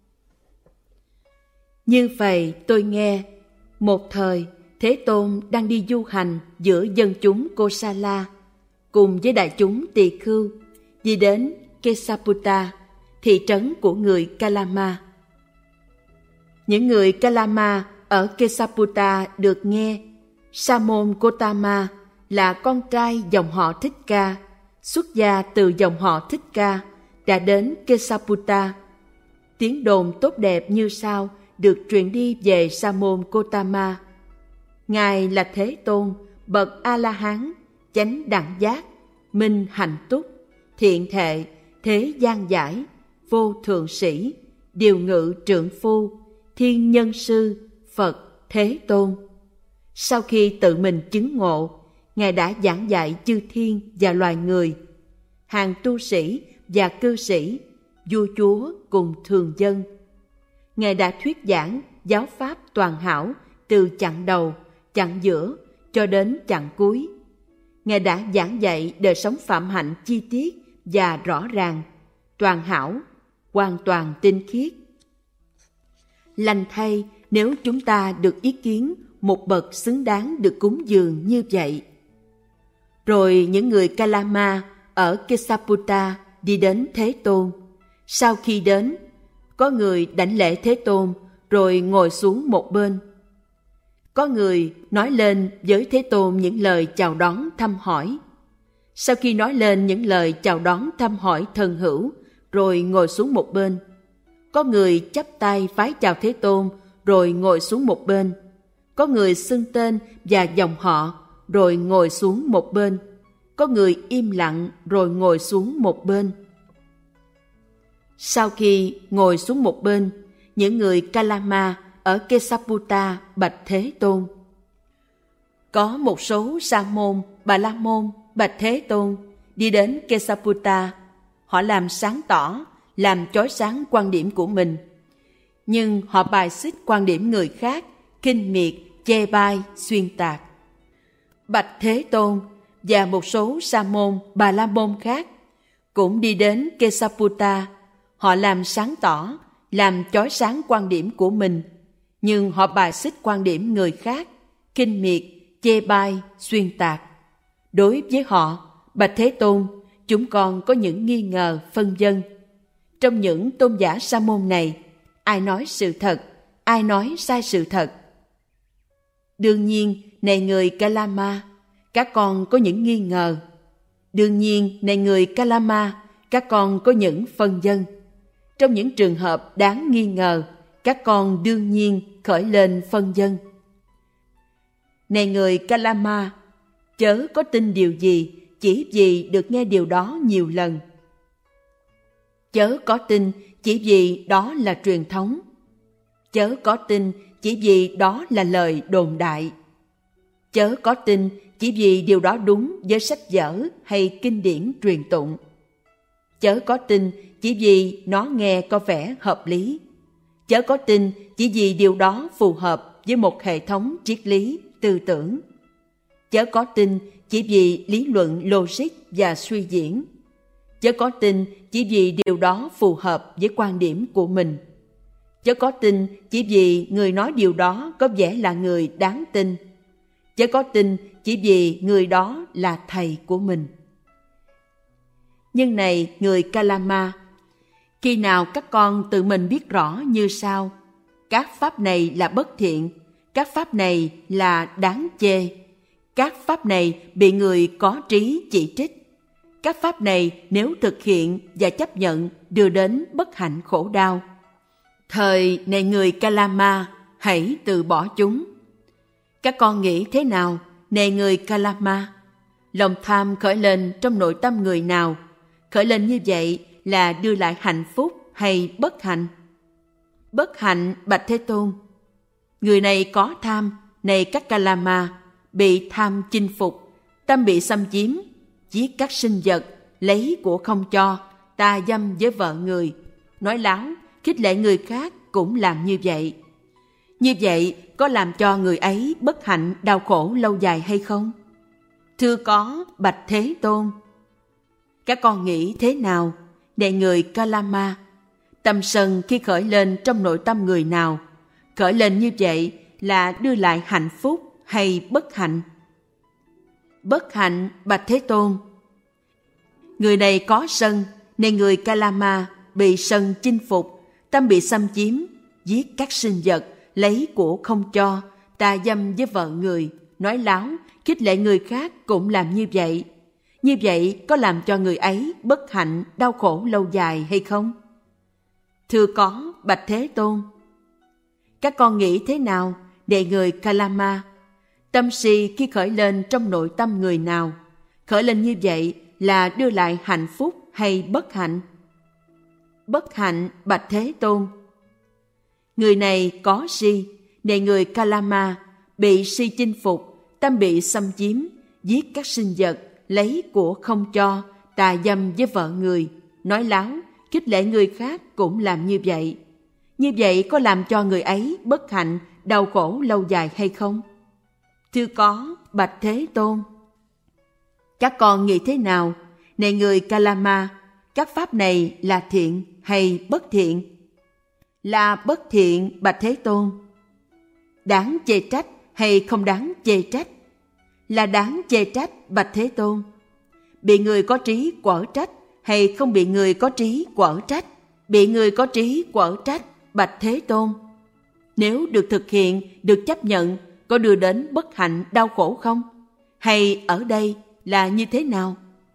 Như vậy tôi nghe, một thời Thế Tôn đang đi du hành giữa dân chúng Kosala cùng với đại chúng tỳ khưu, đi đến Kesaputta, thị trấn của người Kalama. Những người Kalama ở Kesaputta được nghe Sa môn Gotama là con trai dòng họ Thích Ca, xuất gia từ dòng họ Thích Ca, đã đến Kesaputta. Tiếng đồn tốt đẹp như sau được truyền đi về Sa môn Gotama. Ngài là Thế Tôn, bậc A-la-hán, chánh đẳng giác, minh hạnh túc, thiện thệ, thế gian giải, vô thượng sĩ, điều ngự trượng phu, thiên nhân sư, Phật Thế Tôn. Sau khi tự mình chứng ngộ, Ngài đã giảng dạy chư thiên và loài người, hàng tu sĩ và cư sĩ, vua chúa cùng thường dân. Ngài đã thuyết giảng giáo pháp toàn hảo từ chặng đầu, chặng giữa cho đến chặng cuối. Ngài đã giảng dạy đời sống phạm hạnh chi tiết và rõ ràng, toàn hảo, hoàn toàn tinh khiết. Lành thay nếu chúng ta được ý kiến một bậc xứng đáng được cúng dường như vậy. Rồi những người Kalama ở Kesaputta đi đến Thế Tôn. Sau khi đến, có người đảnh lễ Thế Tôn rồi ngồi xuống một bên. Có người nói lên với Thế Tôn những lời chào đón thăm hỏi. Sau khi nói lên những lời chào đón thăm hỏi thân hữu rồi ngồi xuống một bên, có người chắp tay vái chào Thế Tôn rồi ngồi xuống một bên. Có người xưng tên và dòng họ rồi ngồi xuống một bên. Có người im lặng rồi ngồi xuống một bên. Sau khi ngồi xuống một bên, những người Kalama ở Kesaputta bạch Thế Tôn. Có một số Sa môn, Bà La môn bạch Thế Tôn đi đến Kesaputta. Họ làm sáng tỏ, làm chói sáng quan điểm của mình. Nhưng họ bài xích quan điểm người khác, khinh miệt, chê bai, xuyên tạc. Bạch Thế Tôn và một số Sa môn, Bà La môn khác cũng đi đến Kesaputta. Họ làm sáng tỏ, làm chói sáng quan điểm của mình, nhưng họ bài xích quan điểm người khác, khinh miệt, chê bai, xuyên tạc. Đối với họ, bạch Thế Tôn, chúng con có những nghi ngờ, phân vân. Trong những tôn giả Sa môn này, ai nói sự thật, ai nói sai sự thật? Đương nhiên, này người Kalama, các con có những nghi ngờ. Đương nhiên, này người Kalama, các con có những phân vân. Trong những trường hợp đáng nghi ngờ, các con đương nhiên khởi lên phân vân. Này người Kalama, chớ có tin điều gì chỉ vì được nghe điều đó nhiều lần. Chớ có tin chỉ vì đó là truyền thống. Chớ có tin chỉ vì đó là lời đồn đại. Chớ có tin chỉ vì điều đó đúng với sách vở hay kinh điển truyền tụng. Chớ có tin chỉ vì nó nghe có vẻ hợp lý. Chớ có tin chỉ vì điều đó phù hợp với một hệ thống triết lý, tư tưởng. Chớ có tin chỉ vì lý luận logic và suy diễn. Chớ có tin chỉ vì điều đó phù hợp với quan điểm của mình. Chớ có tin chỉ vì người nói điều đó có vẻ là người đáng tin. Chớ có tin chỉ vì người đó là thầy của mình. Nhưng này người Kalama, khi nào các con tự mình biết rõ như sau: các pháp này là bất thiện, các pháp này là đáng chê, các pháp này bị người có trí chỉ trích, các pháp này nếu thực hiện và chấp nhận đưa đến bất hạnh khổ đau. Thời này người Kalama, hãy từ bỏ chúng. Các con nghĩ thế nào, này người Kalama? Lòng tham khởi lên trong nội tâm người nào? Khởi lên như vậy là đưa lại hạnh phúc hay bất hạnh? Bất hạnh, bạch Thế Tôn. Người này có tham, này các Kalama, bị tham chinh phục, tâm bị xâm chiếm, giết các sinh vật, lấy của không cho, tà dâm với vợ người, nói láo, khích lệ người khác cũng làm như vậy. Như vậy có làm cho người ấy bất hạnh đau khổ lâu dài hay không? Thưa có, bạch Thế Tôn. Các con nghĩ thế nào? Này người Kalama, tâm sân khi khởi lên trong nội tâm người nào, khởi lên như vậy là đưa lại hạnh phúc hay bất hạnh? Bất hạnh, bạch Thế Tôn. Người này có sân, nên người Kalama bị sân chinh phục, tâm bị xâm chiếm, giết các sinh vật, lấy của không cho, tà dâm với vợ người, nói láo, khích lệ người khác cũng làm như vậy. Như vậy có làm cho người ấy bất hạnh, đau khổ lâu dài hay không? Thưa có, bạch Thế Tôn. Các con nghĩ thế nào, đệ người Kalama? Tâm si khi khởi lên trong nội tâm người nào, khởi lên như vậy là đưa lại hạnh phúc hay bất hạnh? Bất hạnh, bạch Thế Tôn. Người này có si, đệ người Kalama, bị si chinh phục, tâm bị xâm chiếm, giết các sinh vật, lấy của không cho, tà dâm với vợ người, nói láo, khích lệ người khác cũng làm như vậy. Như vậy có làm cho người ấy bất hạnh, đau khổ lâu dài hay không? Thưa có, bạch Thế Tôn. Các con nghĩ thế nào, này người Kalama, các pháp này là thiện hay bất thiện? Là bất thiện, bạch Thế Tôn. Đáng chê trách hay không đáng chê trách? Là đáng chê trách, bạch Thế Tôn. Bị người có trí quở trách hay không bị người có trí quở trách? Bị người có trí quở trách, bạch Thế Tôn. Nếu được thực hiện, được chấp nhận, có đưa đến bất hạnh đau khổ không? Hay ở đây là như thế nào?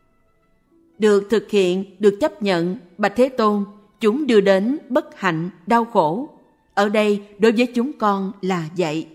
Được thực hiện, được chấp nhận, bạch Thế Tôn, chúng đưa đến bất hạnh đau khổ. Ở đây đối với chúng con là vậy.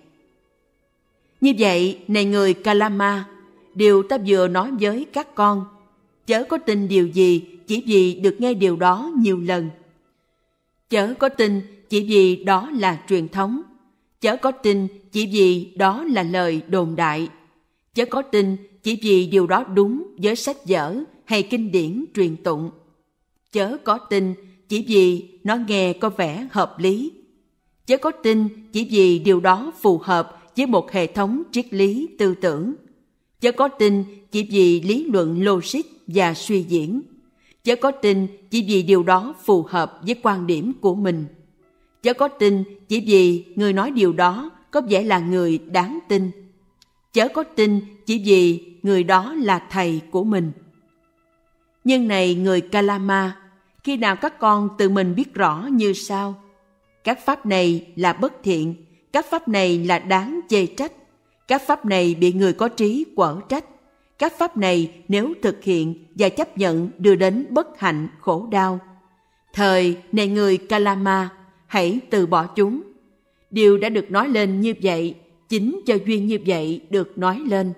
Như vậy, này người Kalama, điều ta vừa nói với các con, chớ có tin điều gì chỉ vì được nghe điều đó nhiều lần. Chớ có tin chỉ vì đó là truyền thống. Chớ có tin chỉ vì đó là lời đồn đại. Chớ có tin chỉ vì điều đó đúng với sách vở hay kinh điển truyền tụng. Chớ có tin chỉ vì nó nghe có vẻ hợp lý. Chớ có tin chỉ vì điều đó phù hợp với một hệ thống triết lý tư tưởng. Chớ có tin chỉ vì lý luận logic và suy diễn. Chớ có tin chỉ vì điều đó phù hợp với quan điểm của mình. Chớ có tin chỉ vì người nói điều đó có vẻ là người đáng tin. Chớ có tin chỉ vì người đó là thầy của mình. Nhưng này người Kalama, khi nào các con tự mình biết rõ như sau: các pháp này là bất thiện, các pháp này là đáng chê trách, các pháp này bị người có trí quở trách, các pháp này nếu thực hiện và chấp nhận đưa đến bất hạnh khổ đau. Thời này người Kalama, hãy từ bỏ chúng. Điều đã được nói lên như vậy, chính cho duyên như vậy được nói lên.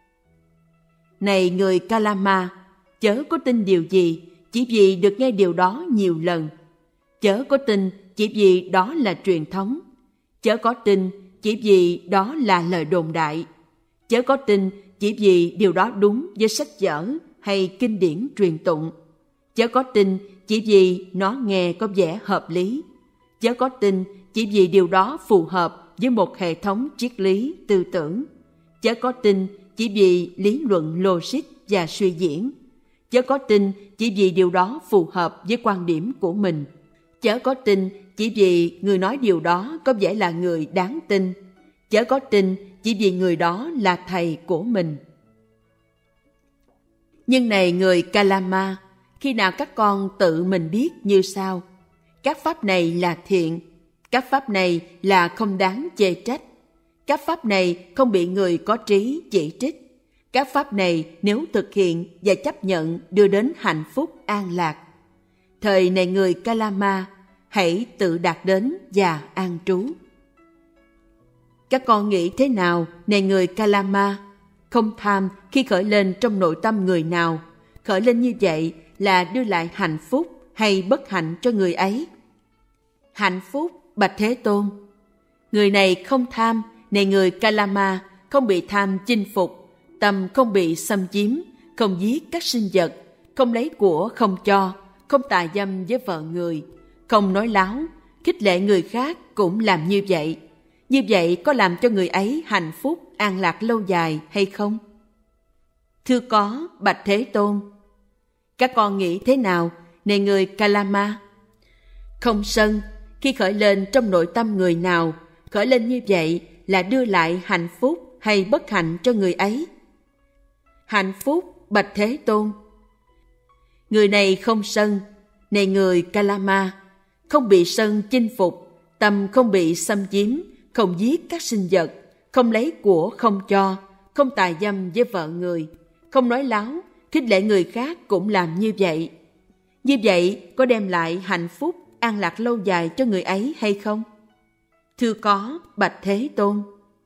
Này người Kalama, chớ có tin điều gì chỉ vì được nghe điều đó nhiều lần. Chớ có tin chỉ vì đó là truyền thống. Chớ có tin chỉ vì đó là lời đồn đại. Chớ có tin chỉ vì điều đó đúng với sách vở hay kinh điển truyền tụng. Chớ có tin chỉ vì nó nghe có vẻ hợp lý. Chớ có tin chỉ vì điều đó phù hợp với một hệ thống triết lý tư tưởng. Chớ có tin chỉ vì lý luận logic và suy diễn. Chớ có tin chỉ vì điều đó phù hợp với quan điểm của mình. Chớ có tin chỉ vì người nói điều đó có vẻ là người đáng tin. Chớ có tin chỉ vì người đó là thầy của mình. Nhưng này người Kalama, khi nào các con tự mình biết như sau: các pháp này là thiện, các pháp này là không đáng chê trách, các pháp này không bị người có trí chỉ trích, các pháp này nếu thực hiện và chấp nhận đưa đến hạnh phúc an lạc. Thời này người Kalama, hãy tự đạt đến và an trú. Các con nghĩ thế nào, này người Kalama? Không tham khi khởi lên trong nội tâm người nào, khởi lên như vậy là đưa lại hạnh phúc hay bất hạnh cho người ấy? Hạnh phúc, bạch Thế Tôn. Người này không tham, này người Kalama, không bị tham chinh phục, tâm không bị xâm chiếm, không giết các sinh vật, không lấy của không cho, không tà dâm với vợ người, không nói láo, khích lệ người khác cũng làm như vậy. Như vậy có làm cho người ấy hạnh phúc, an lạc lâu dài hay không? Thưa có, bạch Thế Tôn. Các con nghĩ thế nào, này người Kalama? Không sân, khi khởi lên trong nội tâm người nào, khởi lên như vậy là đưa lại hạnh phúc hay bất hạnh cho người ấy? Hạnh phúc, bạch Thế Tôn. Người này không sân, này người Kalama, không bị sân chinh phục, tâm không bị xâm chiếm, không giết các sinh vật, không lấy của không cho, không tà dâm với vợ người, không nói láo, khích lệ người khác cũng làm như vậy. Như vậy có đem lại hạnh phúc, an lạc lâu dài cho người ấy hay không? Thưa có, bạch Thế Tôn.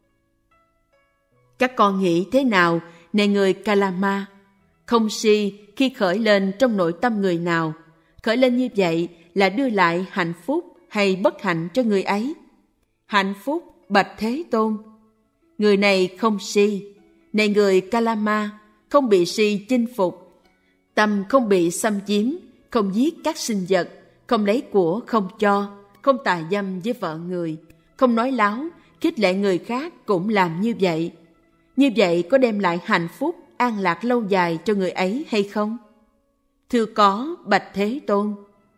Các con nghĩ thế nào, này người Kalama? Không si khi khởi lên trong nội tâm người nào, khởi lên như vậy là đưa lại hạnh phúc hay bất hạnh cho người ấy? Hạnh phúc, bạch Thế Tôn. Người này không si, này người Kalama, không bị si chinh phục, tâm không bị xâm chiếm, không giết các sinh vật, không lấy của không cho, không tà dâm với vợ người, không nói láo, khích lệ người khác cũng làm như vậy. Như vậy có đem lại hạnh phúc, an lạc lâu dài cho người ấy hay không? Thưa có, bạch Thế Tôn.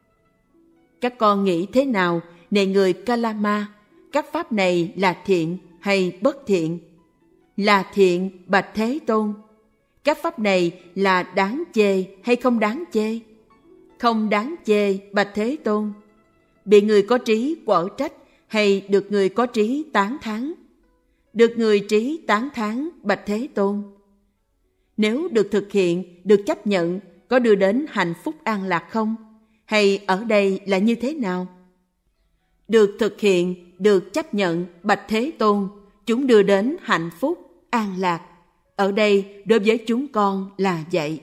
Các con nghĩ thế nào, này người Kalama? Các pháp này là thiện hay bất thiện? Là thiện, bạch Thế Tôn. Các pháp này là đáng chê hay không đáng chê? Không đáng chê, bạch Thế Tôn. Bị người có trí quở trách hay được người có trí tán thán? Được người trí tán thán, bạch Thế Tôn. Nếu được thực hiện, được chấp nhận, có đưa đến hạnh phúc an lạc không? Hay ở đây là như thế nào? Được thực hiện, được chấp nhận, bạch Thế Tôn, chúng đưa đến hạnh phúc, an lạc. Ở đây đối với chúng con là vậy.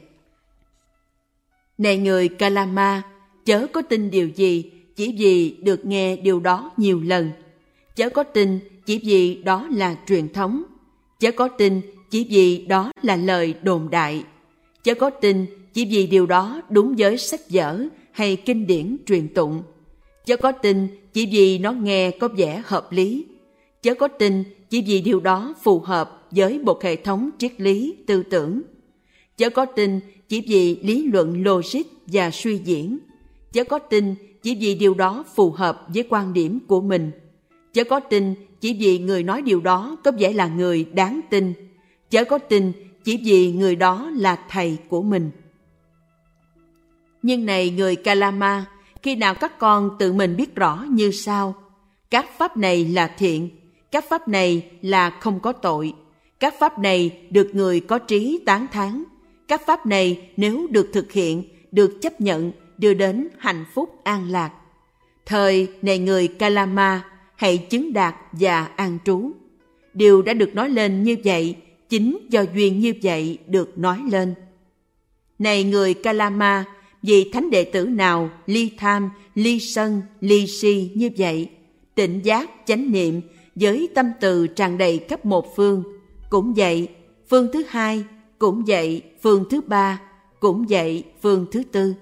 Này người Kalama, chớ có tin điều gì chỉ vì được nghe điều đó nhiều lần. Chớ có tin chỉ vì đó là truyền thống. Chớ có tin chỉ vì đó là lời đồn đại. Chớ có tin chỉ vì điều đó đúng với sách vở hay kinh điển truyền tụng. Chớ có tin chỉ vì nó nghe có vẻ hợp lý. Chớ có tin chỉ vì điều đó phù hợp với một hệ thống triết lý tư tưởng. Chớ có tin chỉ vì lý luận logic và suy diễn. Chớ có tin chỉ vì điều đó phù hợp với quan điểm của mình. Chớ có tin chỉ vì người nói điều đó có vẻ là người đáng tin. Chớ có tin chỉ vì người đó là thầy của mình. Nhưng này người Kalama, khi nào các con tự mình biết rõ như sau: các pháp này là thiện, các pháp này là không có tội, các pháp này được người có trí tán thán, các pháp này nếu được thực hiện, được chấp nhận, đưa đến hạnh phúc an lạc. Thời này người Kalama, hãy chứng đạt và an trú. Điều đã được nói lên như vậy, chính do duyên như vậy được nói lên. Này người Kalama, vì thánh đệ tử nào ly tham, ly sân, ly si như vậy, tỉnh giác, chánh niệm, với tâm từ tràn đầy khắp một phương, cũng vậy phương thứ hai, cũng vậy phương thứ ba, cũng vậy phương thứ tư,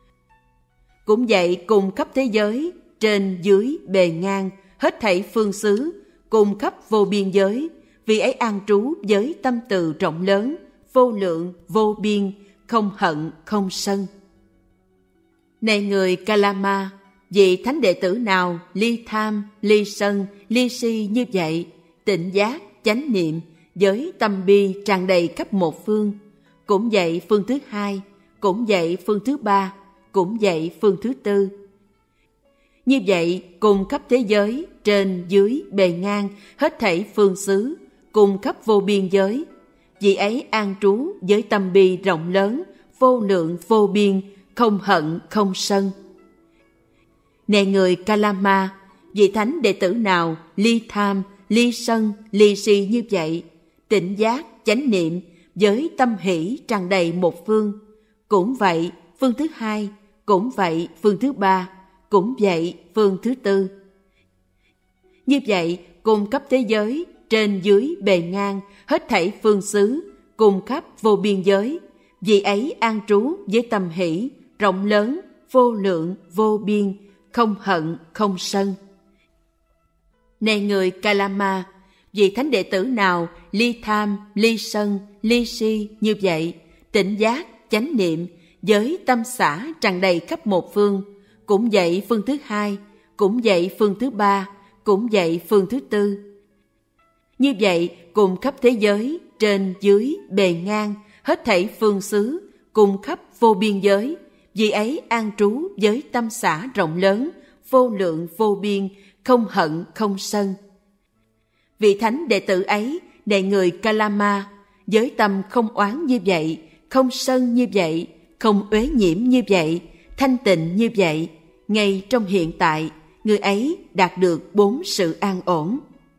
cũng vậy cùng khắp thế giới, trên dưới bề ngang, hết thảy phương xứ, cùng khắp vô biên giới, vì ấy an trú với tâm từ rộng lớn, vô lượng, vô biên, không hận, không sân. Này người Kalama, vị thánh đệ tử nào ly tham, ly sân, ly si như vậy, tỉnh giác, chánh niệm, với tâm bi tràn đầy khắp một phương, cũng vậy phương thứ hai, cũng vậy phương thứ ba, cũng vậy phương thứ tư. Như vậy cùng khắp thế giới, trên dưới bề ngang, hết thảy phương xứ, cùng khắp vô biên giới, vị ấy an trú với tâm bi rộng lớn, vô lượng vô biên, không hận không sân. Này người Kalama, vị thánh đệ tử nào ly tham, ly sân, ly si như vậy, tỉnh giác, chánh niệm, với tâm hỷ tràn đầy một phương, cũng vậy phương thứ hai, cũng vậy phương thứ ba, cũng vậy phương thứ tư. Như vậy cùng khắp thế giới, trên dưới bề ngang, hết thảy phương xứ, cùng khắp vô biên giới, vị ấy an trú với tâm hỷ rộng lớn, vô lượng, vô biên, không hận, không sân. Này người Kalama, vị thánh đệ tử nào ly tham, ly sân, ly si như vậy, tỉnh giác, chánh niệm, với tâm xã tràn đầy khắp một phương, cũng vậy phương thứ hai, cũng vậy phương thứ ba, cũng vậy phương thứ tư. Như vậy, cùng khắp thế giới, trên dưới, bề ngang, hết thảy phương xứ, cùng khắp vô biên giới, vì ấy an trú với tâm xã rộng lớn, vô lượng vô biên, không hận không sân. Vị thánh đệ tử ấy, này người Kalama, với tâm không oán như vậy, không sân như vậy, không uế nhiễm như vậy, thanh tịnh như vậy, ngay trong hiện tại, người ấy đạt được 4 sự an ổn.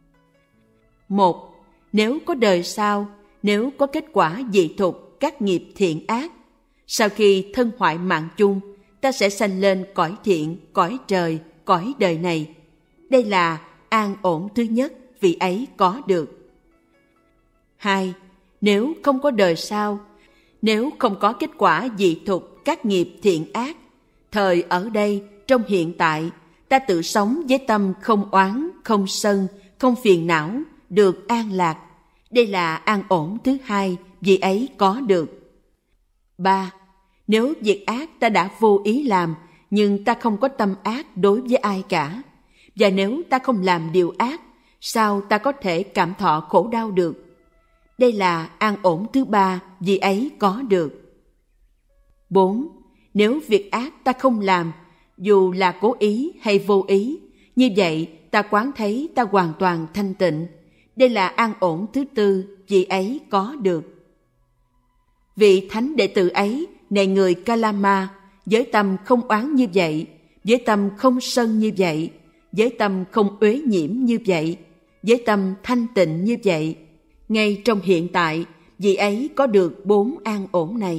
1. Nếu có đời sau, nếu có kết quả dị thục các nghiệp thiện ác, sau khi thân hoại mạng chung, ta sẽ sanh lên cõi thiện, cõi trời, cõi đời này. Đây là an ổn thứ nhất vị ấy có được. 2. Nếu không có đời sau, nếu không có kết quả dị thục các nghiệp thiện ác, thời ở đây, trong hiện tại, ta tự sống với tâm không oán, không sân, không phiền não, được an lạc. Đây là an ổn thứ hai vị ấy có được. 3. Nếu việc ác ta đã vô ý làm, nhưng ta không có tâm ác đối với ai cả, và nếu ta không làm điều ác, sao ta có thể cảm thọ khổ đau được? Đây là an ổn thứ ba vị ấy có được. 4. Nếu việc ác ta không làm, dù là cố ý hay vô ý, như vậy ta quán thấy ta hoàn toàn thanh tịnh. Đây là an ổn thứ tư vị ấy có được. Vị thánh đệ tử ấy, này người Kalama, với tâm không oán như vậy, với tâm không sân như vậy, với tâm không uế nhiễm như vậy, với tâm thanh tịnh như vậy, ngay trong hiện tại, vị ấy có được 4 an ổn này.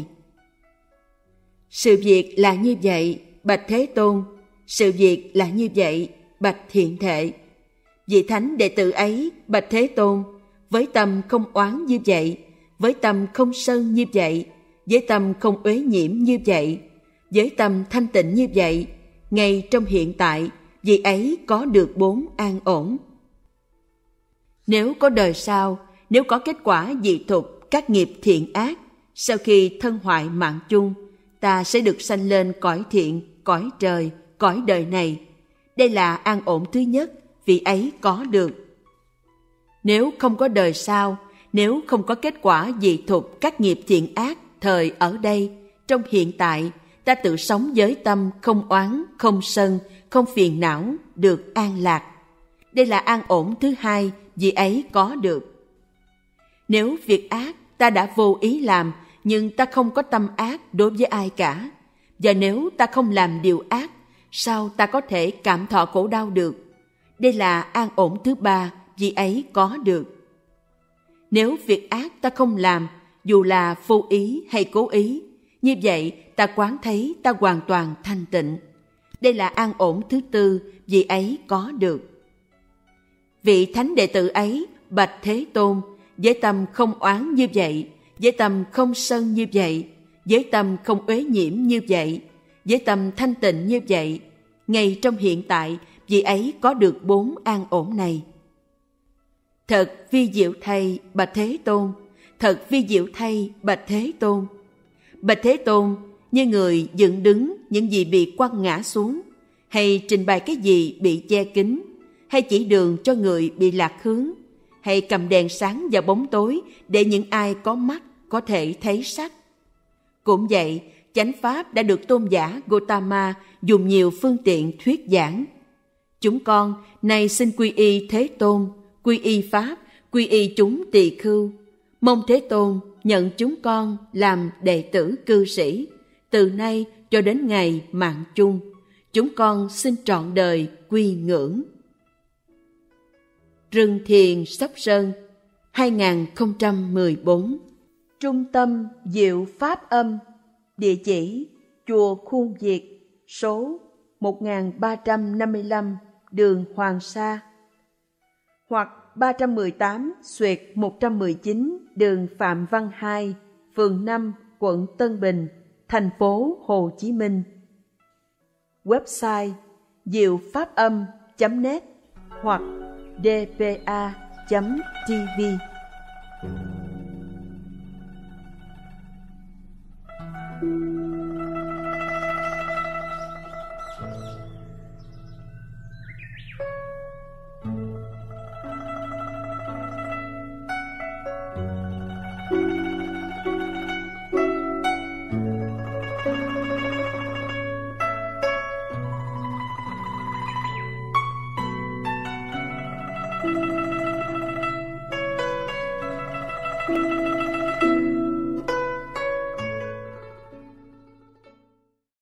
Sự việc là như vậy, bạch Thế Tôn. Sự việc là như vậy, bạch Thiện Thệ. Vị thánh đệ tử ấy, bạch Thế Tôn, với tâm không oán như vậy, với tâm không sân như vậy, với tâm không uế nhiễm như vậy, với tâm thanh tịnh như vậy, ngay trong hiện tại, vị ấy có được 4 an ổn. Nếu có đời sau, nếu có kết quả dị thục các nghiệp thiện ác, sau khi thân hoại mạng chung, ta sẽ được sanh lên cõi thiện, cõi trời, cõi đời này. Đây là an ổn thứ nhất vị ấy có được. Nếu không có đời sau, nếu không có kết quả dị thục các nghiệp thiện ác thời ở đây, trong hiện tại, ta tự sống với tâm không oán, không sân, không phiền não, được an lạc. Đây là an ổn thứ hai vị ấy có được. Nếu việc ác ta đã vô ý làm, nhưng ta không có tâm ác đối với ai cả, và nếu ta không làm điều ác, sao ta có thể cảm thọ khổ đau được? Đây là an ổn thứ ba vị ấy có được. Nếu việc ác ta không làm, dù là vô ý hay cố ý, như vậy ta quán thấy ta hoàn toàn thanh tịnh. Đây là an ổn thứ tư vị ấy có được. Vị thánh đệ tử ấy, bạch Thế Tôn, với tâm không oán như vậy, với tâm không sân như vậy, với tâm không uế nhiễm như vậy, với tâm thanh tịnh như vậy, ngay trong hiện tại, vị ấy có được 4 an ổn này. Thật vi diệu thay, bạch Thế Tôn. Thật vi diệu thay, bạch Thế Tôn. Bạch Thế Tôn, như người dựng đứng những gì bị quăng ngã xuống, hay trình bày cái gì bị che kín, hay chỉ đường cho người bị lạc hướng, hay cầm đèn sáng vào bóng tối để những ai có mắt có thể thấy sắc. Cũng vậy, chánh pháp đã được tôn giả Gotama dùng nhiều phương tiện thuyết giảng. Chúng con nay xin quy y Thế Tôn, quy y Pháp, quy y chúng tỳ khưu. Mong Thế Tôn nhận chúng con làm đệ tử cư sĩ. Từ nay cho đến ngày mạng chung, chúng con xin trọn đời quy ngưỡng. Rừng Thiền, Sóc Sơn, 2014. Trung tâm Diệu Pháp Âm. Địa chỉ: Chùa Khuôn Việt, số 1355 đường Hoàng Sa, hoặc 318/119 đường Phạm Văn Hai, phường 5, quận Tân Bình, thành phố Hồ Chí Minh. Website: diệu-pháp-âm.net hoặc dpa.tv. Thank you.